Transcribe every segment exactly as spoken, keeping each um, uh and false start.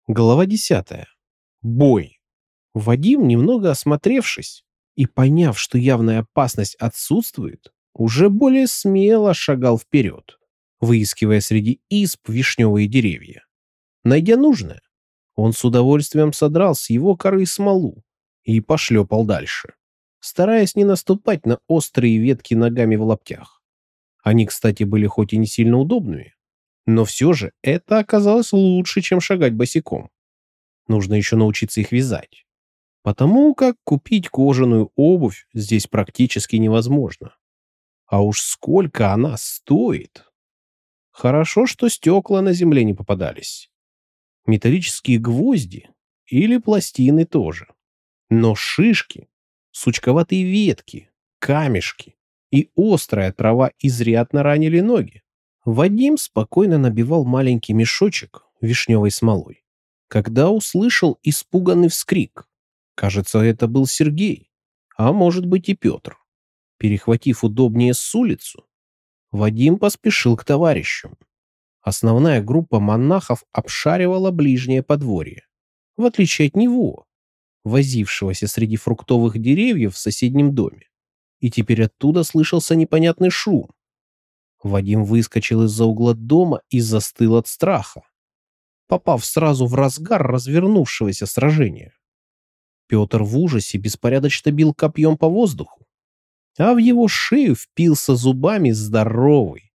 Глава десятая. Бой. Вадим, немного осмотревшись и поняв, что явная опасность отсутствует, уже более смело шагал вперед, выискивая среди исп вишневые деревья. Найдя нужное, он с удовольствием содрал с его коры смолу и пошлепал дальше, стараясь не наступать на острые ветки ногами в лаптях. Они, кстати, были хоть и не сильно удобными, но все же это оказалось лучше, чем шагать босиком. Нужно еще научиться их вязать, потому как купить кожаную обувь здесь практически невозможно. А уж сколько она стоит! Хорошо, что стекла на земле не попадались. Металлические гвозди или пластины тоже. Но шишки, сучковатые ветки, камешки и острая трава изрядно ранили ноги. Вадим спокойно набивал маленький мешочек вишневой смолой, когда услышал испуганный вскрик. Кажется, это был Сергей, а может быть и Петр. Перехватив удобнее с улицу, Вадим поспешил к товарищам. Основная группа монахов обшаривала ближнее подворье, в отличие от него, возившегося среди фруктовых деревьев в соседнем доме. И теперь оттуда слышался непонятный шум. Вадим выскочил из-за угла дома и застыл от страха, попав сразу в разгар развернувшегося сражения. Петр в ужасе беспорядочно бил копьем по воздуху, а в его шею впился зубами здоровый.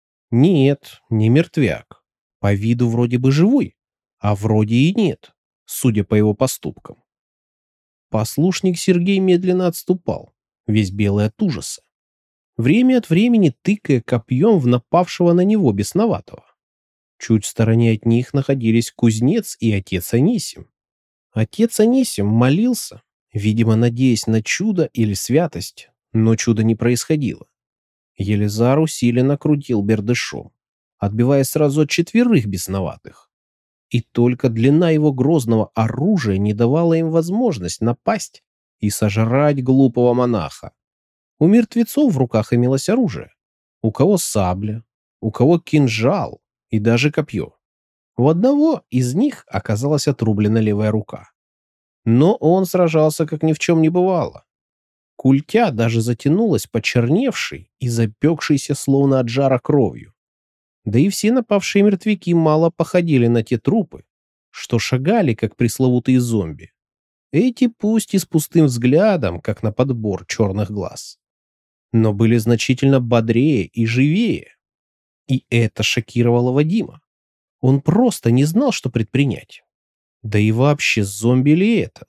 Нет, не мертвяк. По виду вроде бы живой, а вроде и нет, судя по его поступкам. Послушник Сергей медленно отступал, весь белый от ужаса, время от времени тыкая копьем в напавшего на него бесноватого. Чуть в стороне от них находились кузнец и отец Анисим. Отец Анисим молился, видимо, надеясь на чудо или святость, но чуда не происходило. Елизар усиленно крутил бердышом, отбивая сразу от четверых бесноватых. И только длина его грозного оружия не давала им возможность напасть и сожрать глупого монаха. У мертвецов в руках имелось оружие. У кого сабля, у кого кинжал и даже копье. У одного из них оказалась отрублена левая рука. Но он сражался, как ни в чем не бывало. Культя даже затянулась почерневшей и запекшейся словно от жара кровью. Да и все напавшие мертвяки мало походили на те трупы, что шагали, как пресловутые зомби. Эти пусть и с пустым взглядом, как на подбор черных глаз, но были значительно бодрее и живее. И это шокировало Вадима. Он просто не знал, что предпринять. Да и вообще, зомби ли это?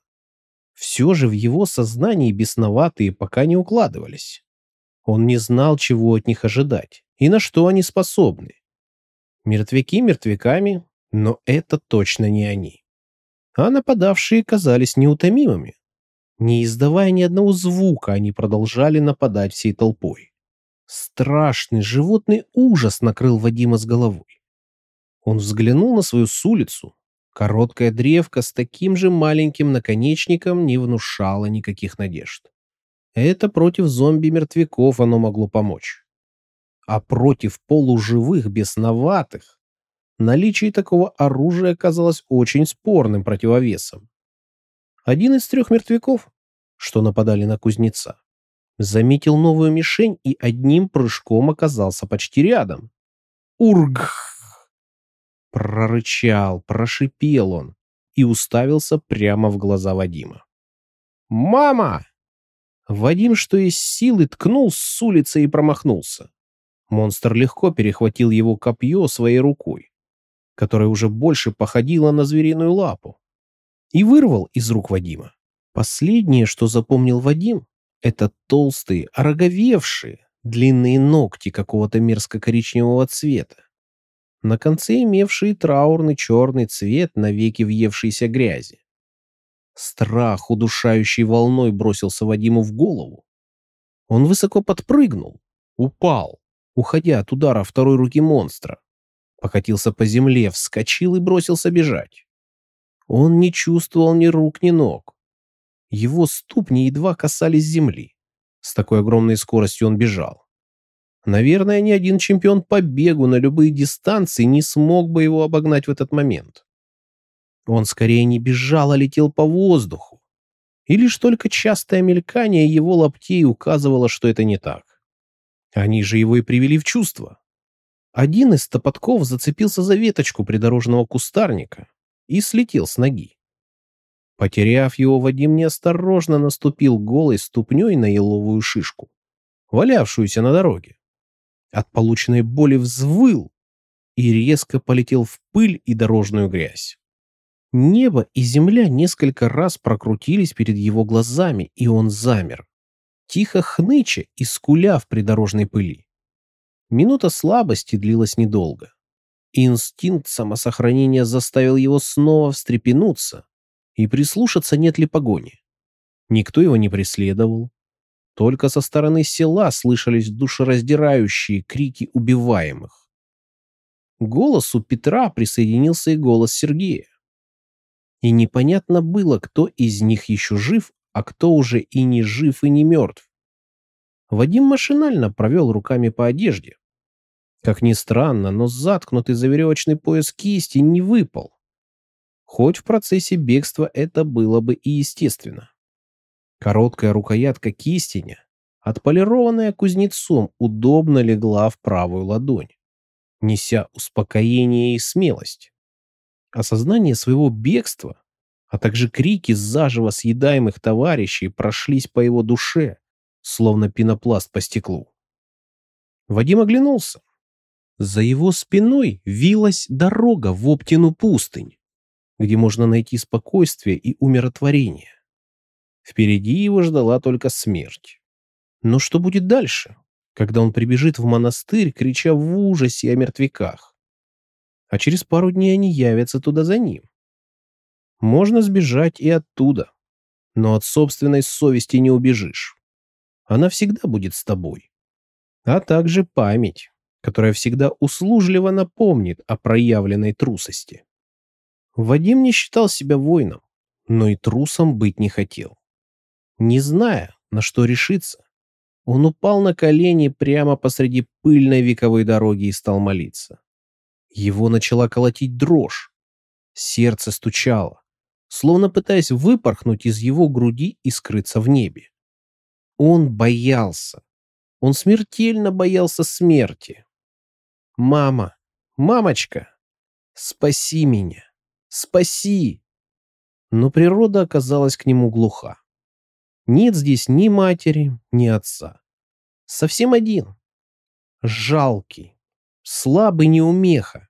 Все же в его сознании бесноватые пока не укладывались. Он не знал, чего от них ожидать и на что они способны. Мертвяки мертвяками, но это точно не они. А нападавшие казались неутомимыми. Не издавая ни одного звука, они продолжали нападать всей толпой. Страшный животный ужас накрыл Вадима с головой. Он взглянул на свою сулицу. Короткая древка с таким же маленьким наконечником не внушала никаких надежд. Это против зомби-мертвяков оно могло помочь. А против полуживых бесноватых наличие такого оружия казалось очень спорным противовесом. Один из трех мертвяков, что нападали на кузнеца, заметил новую мишень и одним прыжком оказался почти рядом. «Ургх!» Прорычал, прошипел он и уставился прямо в глаза Вадима. «Мама!» Вадим, что из силы, ткнул с улицы и промахнулся. Монстр легко перехватил его копье своей рукой, которая уже больше походила на звериную лапу, и вырвал из рук Вадима. Последнее, что запомнил Вадим, это толстые, ороговевшие, длинные ногти какого-то мерзко-коричневого цвета, на конце имевшие траурный черный цвет, навеки въевшейся грязи. Страх удушающей волной бросился Вадиму в голову. Он высоко подпрыгнул, упал, уходя от удара второй руки монстра, покатился по земле, вскочил и бросился бежать. Он не чувствовал ни рук, ни ног. Его ступни едва касались земли. С такой огромной скоростью он бежал. Наверное, ни один чемпион по бегу на любые дистанции не смог бы его обогнать в этот момент. Он скорее не бежал, а летел по воздуху. И лишь только частое мелькание его лаптей указывало, что это не так. Они же его и привели в чувство. Один из топотков зацепился за веточку придорожного кустарника и слетел с ноги. Потеряв его, Вадим неосторожно наступил голой ступней на еловую шишку, валявшуюся на дороге. От полученной боли взвыл и резко полетел в пыль и дорожную грязь. Небо и земля несколько раз прокрутились перед его глазами, и он замер, тихо хныча и скуля в придорожной пыли. Минута слабости длилась недолго. Инстинкт самосохранения заставил его снова встрепенуться и прислушаться, нет ли погони. Никто его не преследовал. Только со стороны села слышались душераздирающие крики убиваемых. К голосу Петра присоединился и голос Сергея. И непонятно было, кто из них еще жив, а кто уже и не жив, и не мертв. Вадим машинально провел руками по одежде. Как ни странно, но заткнутый за веревочный пояс кисти не выпал. Хоть в процессе бегства это было бы и естественно. Короткая рукоятка кистеня, отполированная кузнецом, удобно легла в правую ладонь, неся успокоение и смелость. Осознание своего бегства, а также крики заживо съедаемых товарищей прошлись по его душе, словно пенопласт по стеклу. Вадим оглянулся. За его спиной вилась дорога в Оптину пустынь, где можно найти спокойствие и умиротворение. Впереди его ждала только смерть. Но что будет дальше, когда он прибежит в монастырь, крича в ужасе о мертвяках? А через пару дней они явятся туда за ним. Можно сбежать и оттуда, но от собственной совести не убежишь. Она всегда будет с тобой. А также память, которая всегда услужливо напомнит о проявленной трусости. Вадим не считал себя воином, но и трусом быть не хотел. Не зная, на что решиться, он упал на колени прямо посреди пыльной вековой дороги и стал молиться. Его начала колотить дрожь. Сердце стучало, словно пытаясь выпорхнуть из его груди и скрыться в небе. Он боялся. Он смертельно боялся смерти. «Мама! Мамочка! Спаси меня! Спаси!» Но природа оказалась к нему глуха. Нет здесь ни матери, ни отца. Совсем один. Жалкий, слабый неумеха.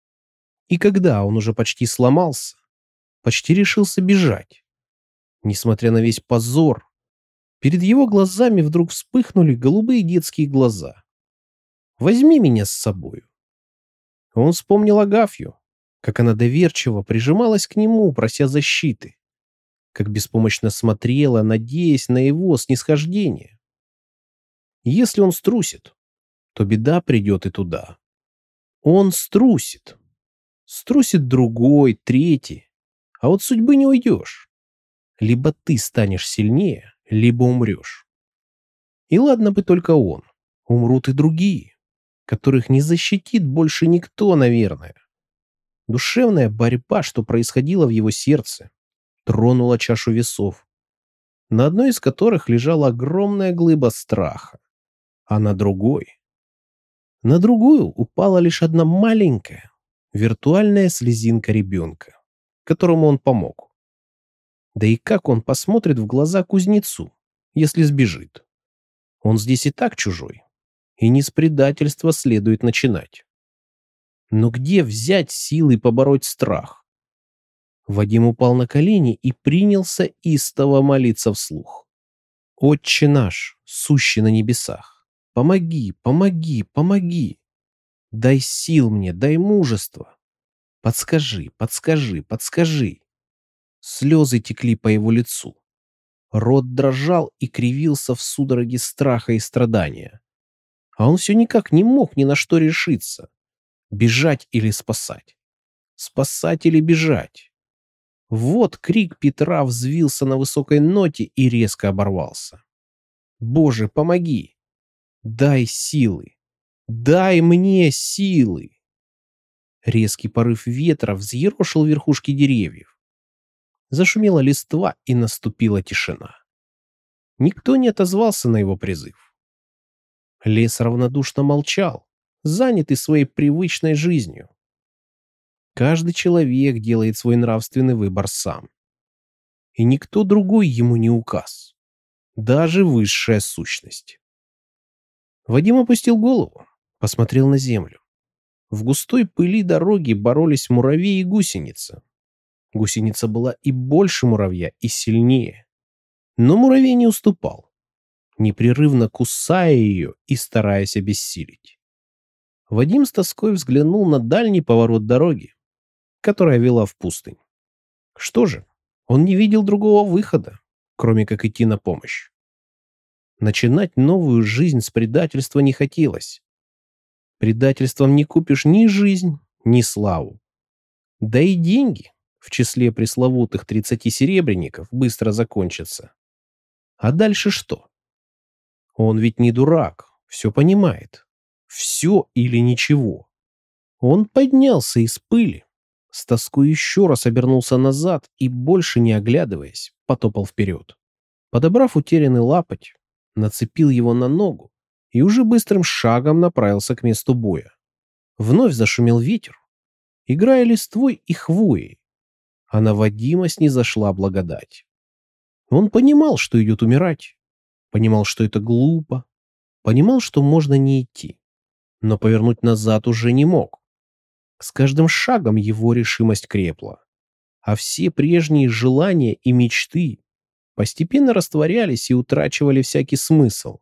И когда он уже почти сломался, почти решился бежать, несмотря на весь позор, перед его глазами вдруг вспыхнули голубые детские глаза. «Возьми меня с собою». Он вспомнил Агафью, как она доверчиво прижималась к нему, прося защиты, как беспомощно смотрела, надеясь на его снисхождение. Если он струсит, то беда придет и туда. Он струсит. Струсит другой, третий. А от судьбы не уйдешь. Либо ты станешь сильнее, либо умрешь. И ладно бы только он. Умрут и другие, которых не защитит больше никто, наверное. Душевная борьба, что происходила в его сердце, тронула чашу весов, на одной из которых лежала огромная глыба страха, а на другой... На другую упала лишь одна маленькая, виртуальная слезинка ребенка, которому он помог. Да и как он посмотрит в глаза кузнецу, если сбежит? Он здесь и так чужой, и не с предательства следует начинать. Но где взять силы побороть страх? Вадим упал на колени и принялся истово молиться вслух. «Отче наш, сущий на небесах, помоги, помоги, помоги! Дай сил мне, дай мужества! Подскажи, подскажи, подскажи!» Слезы текли по его лицу. Рот дрожал и кривился в судороге страха и страдания. А он все никак не мог ни на что решиться. Бежать или спасать? Спасать или бежать? Вот крик Петра взвился на высокой ноте и резко оборвался. «Боже, помоги! Дай силы! Дай мне силы!» Резкий порыв ветра взъерошил верхушки деревьев. Зашумела листва, и наступила тишина. Никто не отозвался на его призыв. Лес равнодушно молчал, занятый своей привычной жизнью. Каждый человек делает свой нравственный выбор сам. И никто другой ему не указ. Даже высшая сущность. Вадим опустил голову, посмотрел на землю. В густой пыли дороги боролись муравей и гусеница. Гусеница была и больше муравья, и сильнее. Но муравей не уступал, непрерывно кусая ее и стараясь обессилить. Вадим с тоской взглянул на дальний поворот дороги, которая вела в пустынь. Что же, он не видел другого выхода, кроме как идти на помощь. Начинать новую жизнь с предательства не хотелось. Предательством не купишь ни жизнь, ни славу. Да и деньги в числе пресловутых тридцати серебряников быстро закончатся. А дальше что? Он ведь не дурак, все понимает. Все или ничего. Он поднялся из пыли, с тоской еще раз обернулся назад и, больше не оглядываясь, потопал вперед. Подобрав утерянный лапоть, нацепил его на ногу и уже быстрым шагом направился к месту боя. Вновь зашумел ветер, играя листвой и хвоей, а на Вадима снизошла благодать. Он понимал, что идет умирать, понимал, что это глупо, понимал, что можно не идти, но повернуть назад уже не мог. С каждым шагом его решимость крепла, а все прежние желания и мечты постепенно растворялись и утрачивали всякий смысл.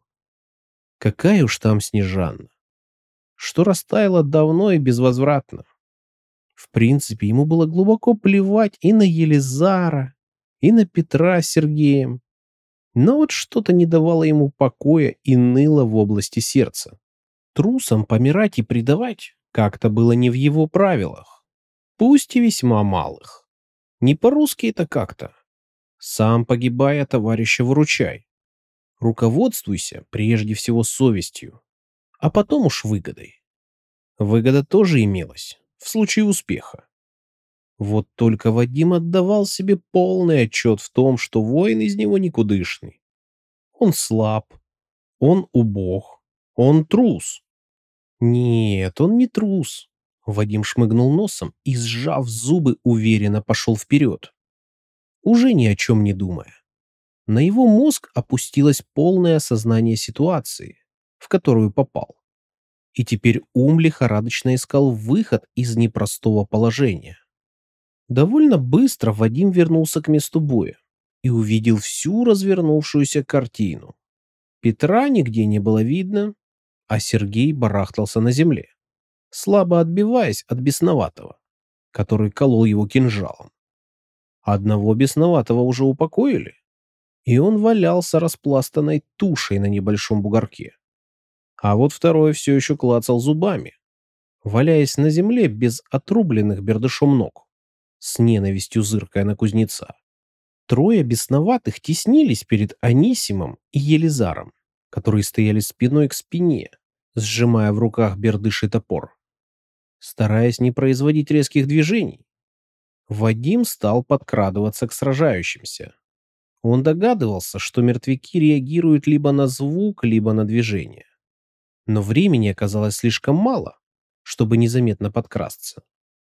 Какая уж там Снежанна, что растаяла давно и безвозвратно. В принципе, ему было глубоко плевать и на Елизара, и на Петра с Сергеем, но вот что-то не давало ему покоя и ныло в области сердца. Трусам помирать и предавать как-то было не в его правилах, пусть и весьма малых. Не по-русски это как-то. Сам погибай, а товарища выручай. Руководствуйся прежде всего совестью, а потом уж выгодой. Выгода тоже имелась в случае успеха. Вот только Вадим отдавал себе полный отчет в том, что воин из него никудышный. Он слаб, он убог, он трус. Нет, он не трус. Вадим шмыгнул носом и, сжав зубы, уверенно пошел вперед, уже ни о чем не думая. На его мозг опустилось полное осознание ситуации, в которую попал. И теперь ум лихорадочно искал выход из непростого положения. Довольно быстро Вадим вернулся к месту боя и увидел всю развернувшуюся картину. Петра нигде не было видно, а Сергей барахтался на земле, слабо отбиваясь от бесноватого, который колол его кинжалом. Одного бесноватого уже упокоили, и он валялся распластанной тушей на небольшом бугорке. А вот второй все еще клацал зубами, валяясь на земле без отрубленных бердышом ног, с ненавистью зыркая на кузнеца. Трое бесноватых теснились перед Анисимом и Елизаром, которые стояли спиной к спине, сжимая в руках бердыш и топор. Стараясь не производить резких движений, Вадим стал подкрадываться к сражающимся. Он догадывался, что мертвяки реагируют либо на звук, либо на движение. Но времени оказалось слишком мало, чтобы незаметно подкрасться.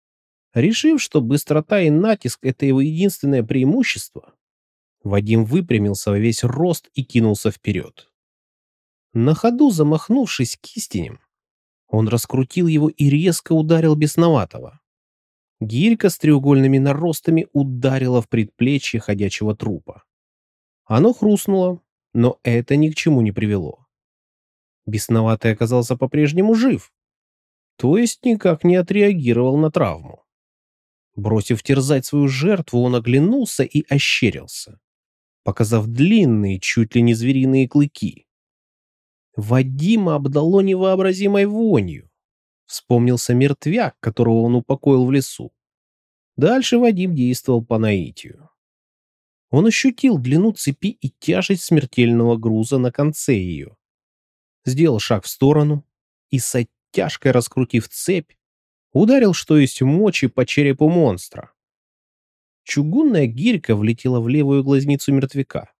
Решив, что быстрота и натиск — это его единственное преимущество, Вадим выпрямился во весь рост и кинулся вперед. На ходу замахнувшись кистенем, он раскрутил его и резко ударил бесноватого. Гирька с треугольными наростами ударила в предплечье ходячего трупа. Оно хрустнуло, но это ни к чему не привело. Бесноватый оказался по-прежнему жив, то есть никак не отреагировал на травму. Бросив терзать свою жертву, он оглянулся и ощерился, показав длинные, чуть ли не звериные клыки. Вадима обдало невообразимой вонью. Вспомнился мертвяк, которого он упокоил в лесу. Дальше Вадим действовал по наитию. Он ощутил длину цепи и тяжесть смертельного груза на конце ее. Сделал шаг в сторону и, с оттяжкой раскрутив цепь, Ударил, что есть мочи, по черепу монстра. Чугунная гирька влетела в левую глазницу мертвяка.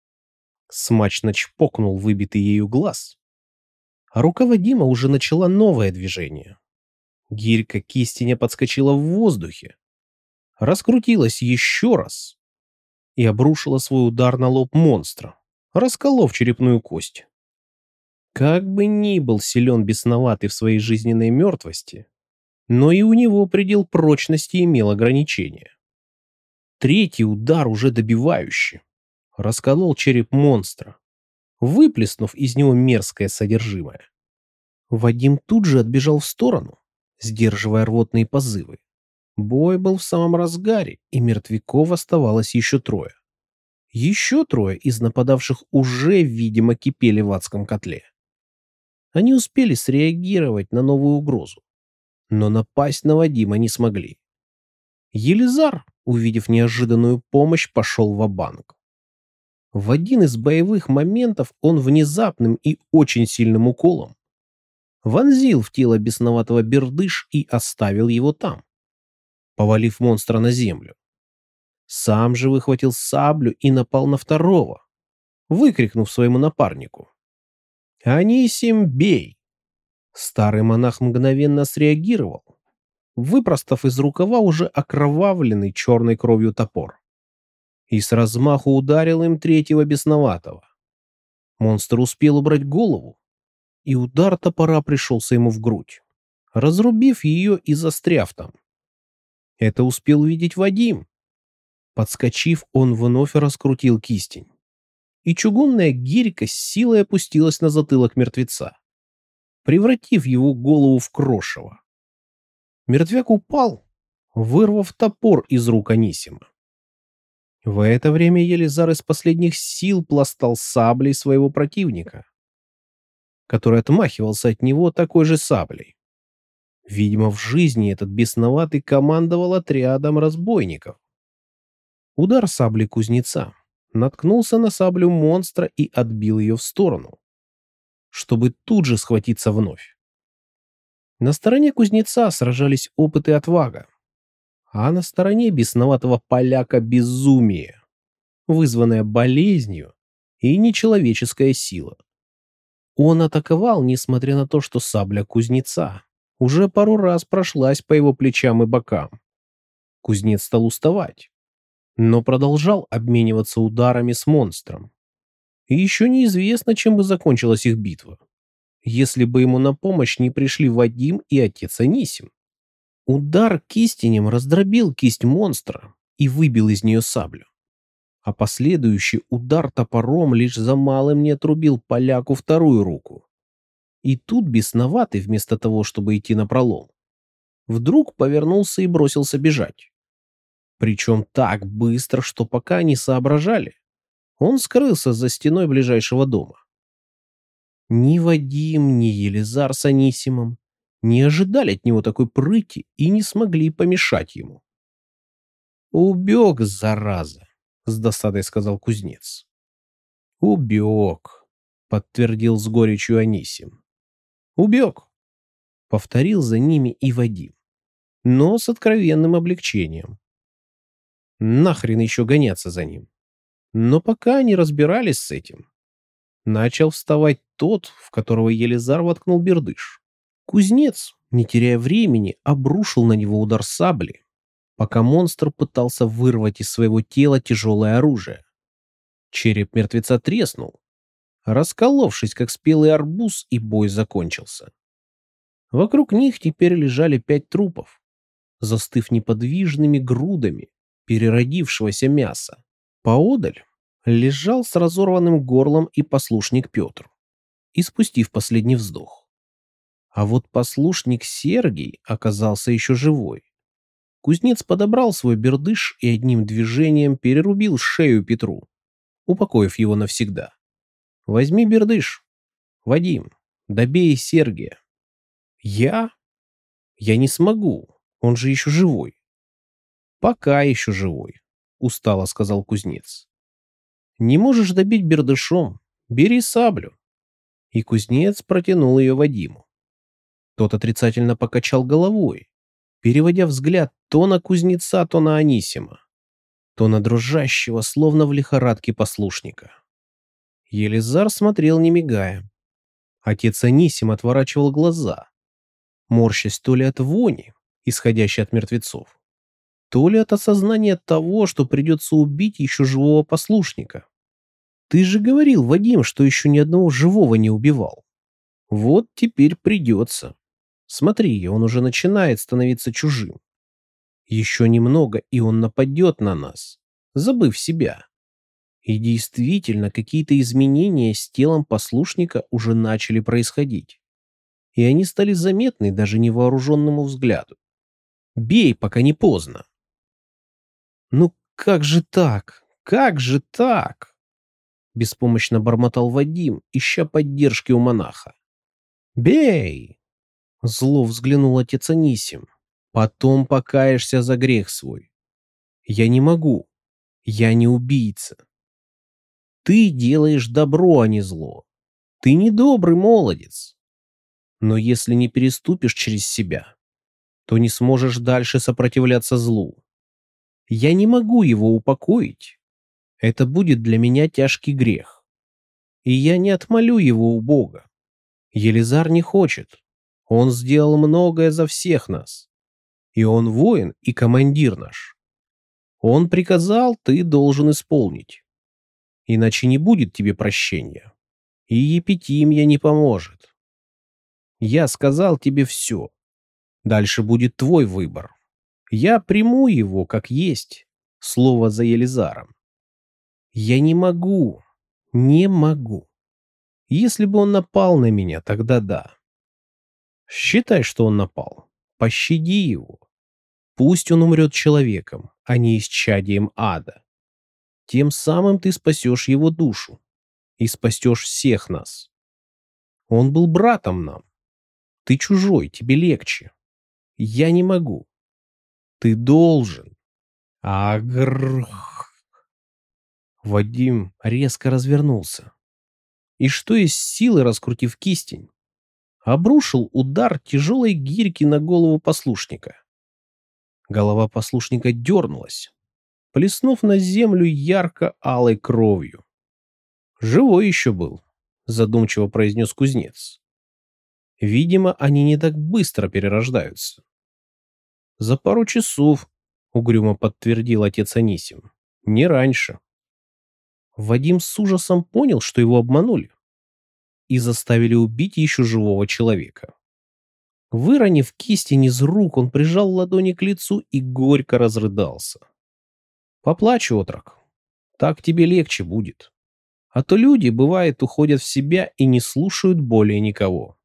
Смачно чпокнул выбитый ею глаз. А рука Вадима уже начала новое движение. Гирька кистеня подскочила в воздухе, раскрутилась еще раз и обрушила свой удар на лоб монстра, расколов черепную кость. Как бы ни был силен бесноватый в своей жизненной мертвости, но и у него предел прочности имел ограничения. Третий удар, уже добивающий, расколол череп монстра, выплеснув из него мерзкое содержимое. Вадим тут же отбежал в сторону, сдерживая рвотные позывы. Бой был в самом разгаре, и мертвяков оставалось еще трое. Еще трое из нападавших уже, видимо, кипели в адском котле. Они успели среагировать на новую угрозу, но напасть на Вадима не смогли. Елизар, увидев неожиданную помощь, пошел ва-банк. В один из боевых моментов он внезапным и очень сильным уколом вонзил в тело бесноватого бердыш и оставил его там, повалив монстра на землю. Сам же выхватил саблю и напал на второго, выкрикнув своему напарнику: «Анисим, бей!» Старый монах мгновенно среагировал, выпростав из рукава уже окровавленный черной кровью топор, и с размаху ударил им третьего бесноватого. Монстр успел убрать голову, и удар топора пришелся ему в грудь, разрубив ее и застряв там. Это успел видеть Вадим. Подскочив, он вновь раскрутил кистень, и чугунная гирька с силой опустилась на затылок мертвеца, превратив его голову в крошево. Мертвяк упал, вырвав топор из рук Анисима. В это время Елизар из последних сил пластал саблей своего противника, который отмахивался от него такой же саблей. Видимо, в жизни этот бесноватый командовал отрядом разбойников. Удар сабли кузнеца наткнулся на саблю монстра и отбил ее в сторону, чтобы тут же схватиться вновь. На стороне кузнеца сражались опыт и отвага, а на стороне бесноватого поляка безумие, вызванное болезнью и нечеловеческая сила. Он атаковал, несмотря на то, что сабля кузнеца уже пару раз прошлась по его плечам и бокам. Кузнец стал уставать, но продолжал обмениваться ударами с монстром. И еще неизвестно, чем бы закончилась их битва, если бы ему на помощь не пришли Вадим и отец Анисим. Удар кистенем раздробил кисть монстра и выбил из нее саблю, а последующий удар топором лишь за малым не отрубил поляку вторую руку. И тут бесноватый, вместо того, чтобы идти напролом, вдруг повернулся и бросился бежать. Причем так быстро, что пока они соображали, он скрылся за стеной ближайшего дома. Ни Вадим, ни Елизар с Анисимом не ожидали от него такой прыти и не смогли помешать ему. «Убег, зараза!» — с досадой сказал кузнец. «Убег», — подтвердил с горечью Анисим. «Убег», — повторил за ними и Вадим, но с откровенным облегчением. Нахрен еще гоняться за ним. Но пока они разбирались с этим, начал вставать тот, в которого Елизар воткнул бердыш. Кузнец, не теряя времени, обрушил на него удар сабли, пока монстр пытался вырвать из своего тела тяжелое оружие. Череп мертвеца треснул, расколовшись, как спелый арбуз, и бой закончился. Вокруг них теперь лежали пять трупов, застыв неподвижными грудами переродившегося мяса. Поодаль лежал с разорванным горлом и послушник Петр, испустив последний вздох. А вот послушник Сергий оказался еще живой. Кузнец подобрал свой бердыш и одним движением перерубил шею Петру, упокоив его навсегда. «Возьми бердыш, Вадим, добей Сергия». «Я? Я не смогу, он же еще живой». «Пока еще живой», — устало сказал кузнец. «Не можешь добить бердышом, бери саблю». И кузнец протянул ее Вадиму. Тот отрицательно покачал головой, переводя взгляд то на кузнеца, то на Анисима, то на дрожащего, словно в лихорадке послушника. Елизар смотрел, не мигая. Отец Анисим отворачивал глаза, морщась то ли от вони, исходящей от мертвецов, то ли от осознания того, что придется убить еще живого послушника. «Ты же говорил, Вадим, что еще ни одного живого не убивал. Вот теперь придется. Смотри, он уже начинает становиться чужим. Еще немного, и он нападет на нас, забыв себя». И действительно, какие-то изменения с телом послушника уже начали происходить. И они стали заметны даже невооруженному взгляду. «Бей, пока не поздно». «Ну как же так? Как же так?» Беспомощно бормотал Вадим, ища поддержки у монаха. «Бей!» Зло взглянул отец Анисим. «Потом покаешься за грех свой. Я не могу. Я не убийца. Ты делаешь добро, а не зло. Ты не добрый молодец. Но если не переступишь через себя, то не сможешь дальше сопротивляться злу. Я не могу его упокоить. Это будет для меня тяжкий грех. И я не отмолю его у Бога. Елизар не хочет. Он сделал многое за всех нас. И он воин и командир наш. Он приказал, ты должен исполнить. Иначе не будет тебе прощения. И епитимия не поможет. Я сказал тебе все. Дальше будет твой выбор. Я приму его, как есть, слово за Елизаром. Я не могу, не могу. Если бы он напал на меня, тогда да. Считай, что он напал. Пощади его. Пусть он умрет человеком, а не исчадием ада. Тем самым ты спасешь его душу и спасешь всех нас. Он был братом нам. Ты чужой, тебе легче. Я не могу. Ты должен. Агр. Вадим резко развернулся. И что из силы, раскрутив кистень, обрушил удар тяжелой гирьки на голову послушника. Голова послушника дернулась, плеснув на землю ярко-алой кровью. «Живой еще был», — задумчиво произнес кузнец. «Видимо, они не так быстро перерождаются». «За пару часов», — угрюмо подтвердил отец Анисим. «Не раньше». Вадим с ужасом понял, что его обманули и заставили убить еще живого человека. Выронив кистень из рук, он прижал ладони к лицу и горько разрыдался. «Поплачь, отрок, так тебе легче будет. А то люди, бывает, уходят в себя и не слушают более никого.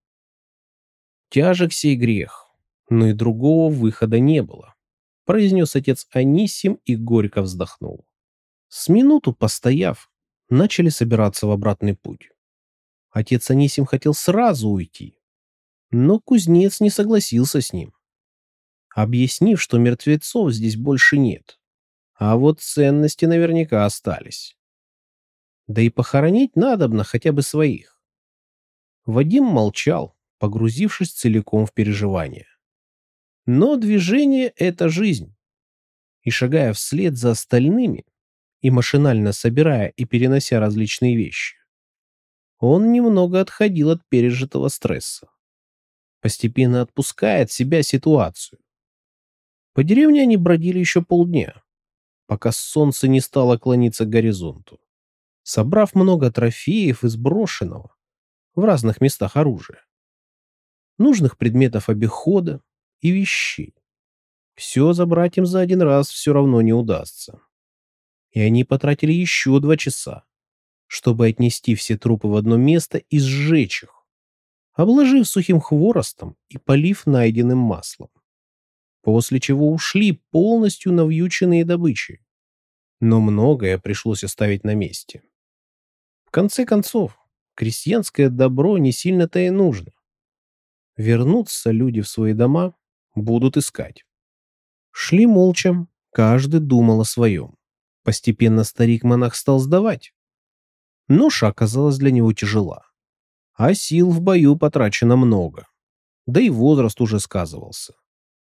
Тяжек сей грех, но и другого выхода не было», — произнес отец Анисим и горько вздохнул. С минуту постояв, начали собираться в обратный путь. Отец Анисим хотел сразу уйти, но кузнец не согласился с ним, объяснив, что мертвецов здесь больше нет, а вот ценности наверняка остались. Да и похоронить надобно хотя бы своих. Вадим молчал, погрузившись целиком в переживания. Но движение — это жизнь. И шагая вслед за остальными, и машинально собирая и перенося различные вещи, он немного отходил от пережитого стресса, постепенно отпуская от себя ситуацию. По деревне они бродили еще полдня, пока солнце не стало клониться к горизонту, собрав много трофеев из брошенного в разных местах оружия, нужных предметов обихода и вещей. Все забрать им за один раз все равно не удастся. И они потратили еще два часа, чтобы отнести все трупы в одно место и сжечь их, обложив сухим хворостом и полив найденным маслом. После чего ушли полностью навьюченные добычей. Но многое пришлось оставить на месте. В конце концов, крестьянское добро не сильно-то и нужно. Вернутся люди в свои дома, будут искать. Шли молча, каждый думал о своем. Постепенно старик-монах стал сдавать. Ноша оказалась для него тяжела, а сил в бою потрачено много, да и возраст уже сказывался.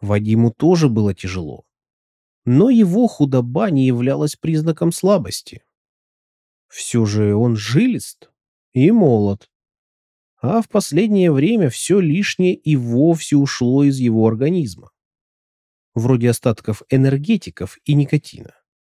Вадиму тоже было тяжело, но его худоба не являлась признаком слабости. Все же он жилист и молод, а в последнее время все лишнее и вовсе ушло из его организма, вроде остатков энергетиков и никотина.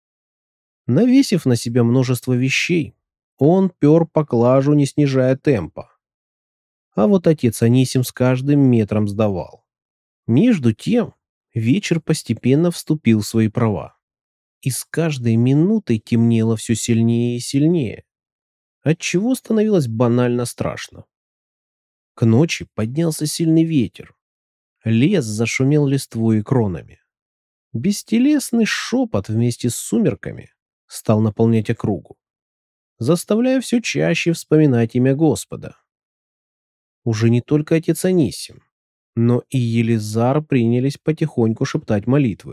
Навесив на себя множество вещей, он пер по клажу, не снижая темпа. А вот отец Анисим с каждым метром сдавал. Между тем вечер постепенно вступил в свои права. И с каждой минутой темнело все сильнее и сильнее, отчего становилось банально страшно. К ночи поднялся сильный ветер. Лес зашумел листвой и кронами. Бестелесный шепот вместе с сумерками стал наполнять округу, заставляя все чаще вспоминать имя Господа. Уже не только отец Анисим, но и Елизар принялись потихоньку шептать молитвы.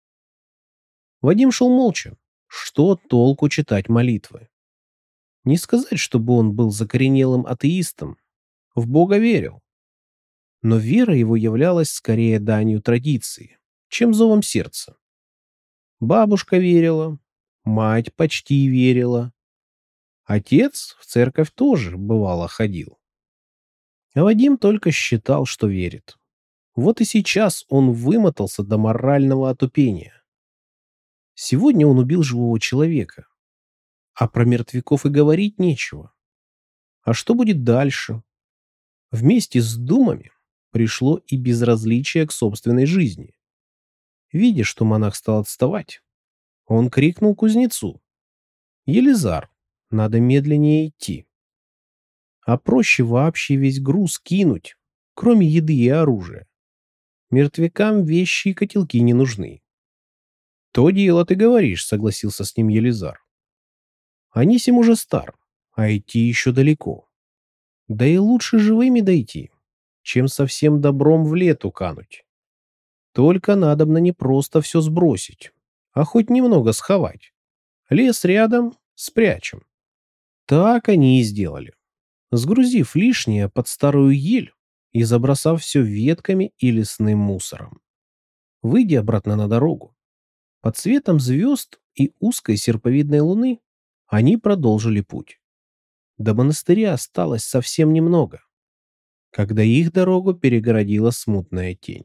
Вадим шел молча. Что толку читать молитвы? Не сказать, чтобы он был закоренелым атеистом. В Бога верил. Но вера его являлась скорее данью традиции, чем зовом сердца. Бабушка верила, мать почти верила. Отец в церковь тоже, бывало, ходил. А Вадим только считал, что верит. Вот и сейчас он вымотался до морального отупения. Сегодня он убил живого человека, а про мертвяков и говорить нечего. А что будет дальше? Вместе с думами пришло и безразличие к собственной жизни. Видя, что монах стал отставать, он крикнул кузнецу: «Елизар, надо медленнее идти. А проще вообще весь груз кинуть, кроме еды и оружия. Мертвякам вещи и котелки не нужны». «То дело ты говоришь», — согласился с ним Елизар. «Анисим уже стар, а идти еще далеко. Да и лучше живыми дойти, чем совсем добром в лету кануть. Только надобно не просто все сбросить, а хоть немного сховать. Лес рядом, спрячем». Так они и сделали, сгрузив лишнее под старую ель и забросав все ветками и лесным мусором. Выйдя обратно на дорогу, под светом звезд и узкой серповидной луны они продолжили путь. До монастыря осталось совсем немного, когда их дорогу перегородила смутная тень.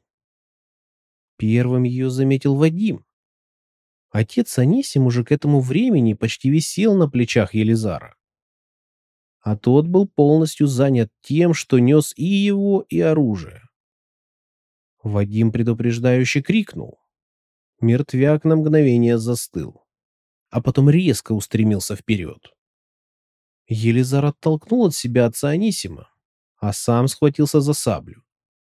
Первым ее заметил Вадим. Отец Анисим уже к этому времени почти висел на плечах Елизара, а тот был полностью занят тем, что нес и его, и оружие. Вадим предупреждающе крикнул. Мертвяк на мгновение застыл, а потом резко устремился вперед. Елизар оттолкнул от себя отца Анисима, а сам схватился за саблю.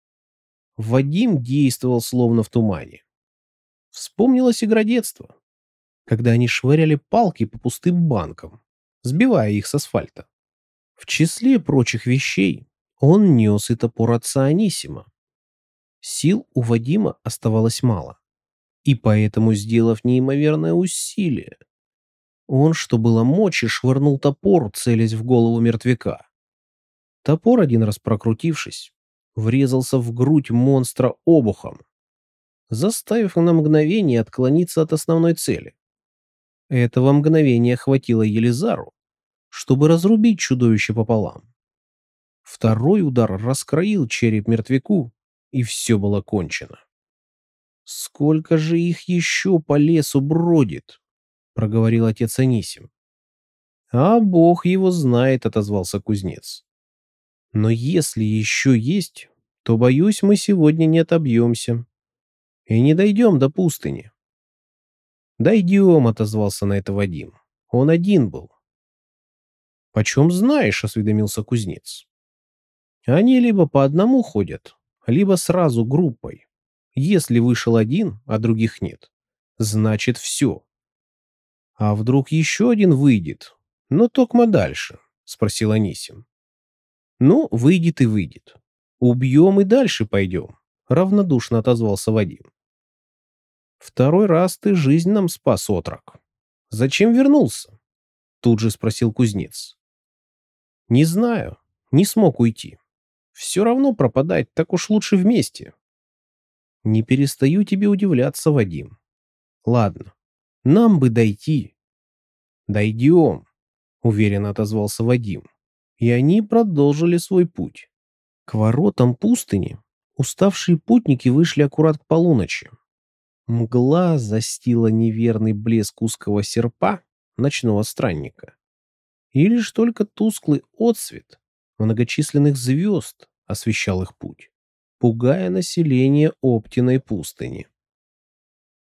Вадим действовал словно в тумане. Вспомнилась игра детства, когда они швыряли палки по пустым банкам, сбивая их с асфальта. В числе прочих вещей он нес и топор отца Анисима. Сил у Вадима оставалось мало, и поэтому, сделав неимоверное усилие, он, что было мочи, швырнул топор, целясь в голову мертвяка. Топор, один раз прокрутившись, врезался в грудь монстра обухом, заставив на мгновение отклониться от основной цели. Этого мгновения хватило Елизару, чтобы разрубить чудовище пополам. Второй удар раскроил череп мертвяку, и все было кончено. «Сколько же их еще по лесу бродит?» — проговорил отец Анисим. «А Бог его знает», — отозвался кузнец. «Но если еще есть, то, боюсь, мы сегодня не отобьемся и не дойдем до пустыни». «Дойдем», — отозвался на это Вадим. «Он один был». «Почем знаешь?» — осведомился кузнец. «Они либо по одному ходят, либо сразу группой. Если вышел один, а других нет, значит все». «А вдруг еще один выйдет, но токмо дальше?» — спросил Анисим. «Ну, выйдет и выйдет. Убьем и дальше пойдем», — равнодушно отозвался Вадим. «Второй раз ты жизнь нам спас, отрок. Зачем вернулся?» — тут же спросил кузнец. «Не знаю, не смог уйти. Все равно пропадать, так уж лучше вместе». Не перестаю тебе удивляться, Вадим. Ладно, нам бы дойти. Дойдем, уверенно отозвался Вадим. И они продолжили свой путь. К воротам пустыни уставшие путники вышли аккурат к полуночи. Мгла застила неверный блеск узкого серпа ночного странника. И лишь только тусклый отсвет многочисленных звезд освещал их путь, пугая население Оптиной пустыни.